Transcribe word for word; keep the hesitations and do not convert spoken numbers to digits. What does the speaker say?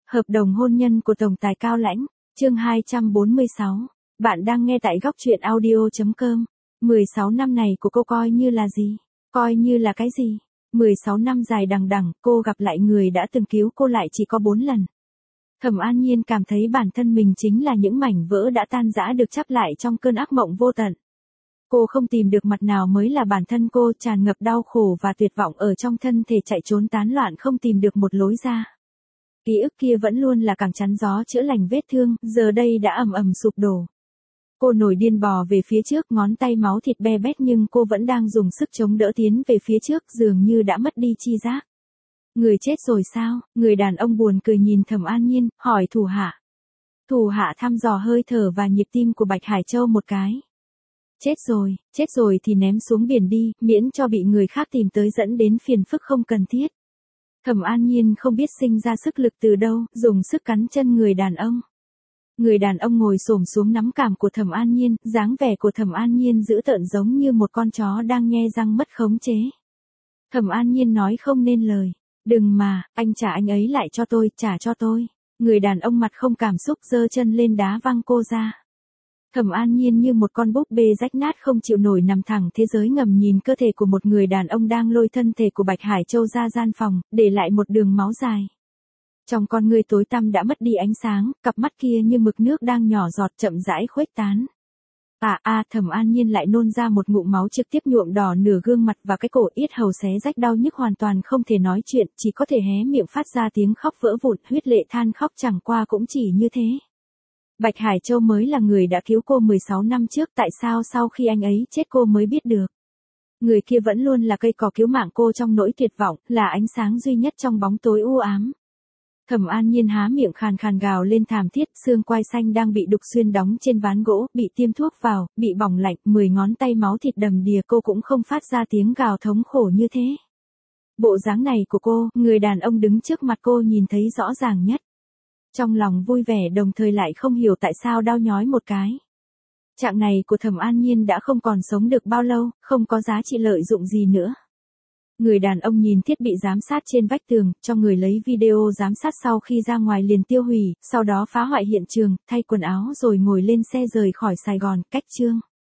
Hợp đồng hôn nhân của tổng tài Cao Lãnh, chương hai trăm bốn mươi sáu. Bạn đang nghe tại góc truyện audio chấm com. mười sáu năm này của cô coi như là gì? Coi như là cái gì? mười sáu năm dài đằng đẵng, cô gặp lại người đã từng cứu cô lại chỉ có bốn lần. Thẩm An Nhiên cảm thấy bản thân mình chính là những mảnh vỡ đã tan rã được chắp lại trong cơn ác mộng vô tận. Cô không tìm được mặt nào mới là bản thân cô, tràn ngập đau khổ và tuyệt vọng ở trong thân thể chạy trốn tán loạn, không tìm được một lối ra. Ký ức kia vẫn luôn là cẳng chắn gió chữa lành vết thương, giờ đây đã ầm ầm sụp đổ. Cô nổi điên bò về phía trước, ngón tay máu thịt be bét nhưng cô vẫn đang dùng sức chống đỡ tiến về phía trước, dường như đã mất đi chi giác. Người chết rồi sao? Người đàn ông buồn cười nhìn Thẩm An Nhiên, hỏi thủ hạ. Thủ hạ thăm dò hơi thở và nhịp tim của Bạch Hải Châu một cái. Chết rồi, chết rồi thì ném xuống biển đi, miễn cho bị người khác tìm tới dẫn đến phiền phức không cần thiết. Thẩm An Nhiên không biết sinh ra sức lực từ đâu, dùng sức cắn chân người đàn ông. Người đàn ông ngồi xổm xuống nắm cằm của Thẩm An Nhiên, dáng vẻ của Thẩm An Nhiên dữ tợn giống như một con chó đang nhe răng mất khống chế. Thẩm An Nhiên nói không nên lời. Đừng mà, anh trả anh ấy lại cho tôi, trả cho tôi. Người đàn ông mặt không cảm xúc giơ chân lên đá văng cô ra. Thẩm An Nhiên như một con búp bê rách nát không chịu nổi nằm thẳng thế giới ngầm nhìn cơ thể của một người đàn ông đang lôi thân thể của Bạch Hải Châu ra gian phòng, để lại một đường máu dài. Trong con người tối tăm đã mất đi ánh sáng, cặp mắt kia như mực nước đang nhỏ giọt chậm rãi khuếch tán. À a, Thẩm An Nhiên lại nôn ra một ngụm máu trực tiếp nhuộm đỏ nửa gương mặt và cái cổ, yết hầu xé rách đau nhức hoàn toàn không thể nói chuyện, chỉ có thể hé miệng phát ra tiếng khóc vỡ vụn, huyết lệ than khóc, chẳng qua cũng chỉ như thế. Bạch Hải Châu mới là người đã cứu cô mười sáu năm trước, tại sao sau khi anh ấy chết cô mới biết được? Người kia vẫn luôn là cây cỏ cứu mạng cô trong nỗi tuyệt vọng, là ánh sáng duy nhất trong bóng tối u ám. Thẩm An Nhiên há miệng khàn khàn gào lên thảm thiết, xương quai xanh đang bị đục xuyên đóng trên ván gỗ, bị tiêm thuốc vào, bị bỏng lạnh, mười ngón tay máu thịt đầm đìa, cô cũng không phát ra tiếng gào thống khổ như thế. Bộ dáng này của cô, người đàn ông đứng trước mặt cô nhìn thấy rõ ràng nhất. Trong lòng vui vẻ đồng thời lại không hiểu tại sao đau nhói một cái. Trạng này của Thẩm An Nhiên đã không còn sống được bao lâu, không có giá trị lợi dụng gì nữa. Người đàn ông nhìn thiết bị giám sát trên vách tường, cho người lấy video giám sát sau khi ra ngoài liền tiêu hủy, sau đó phá hoại hiện trường, thay quần áo rồi ngồi lên xe rời khỏi Sài Gòn, cách chương.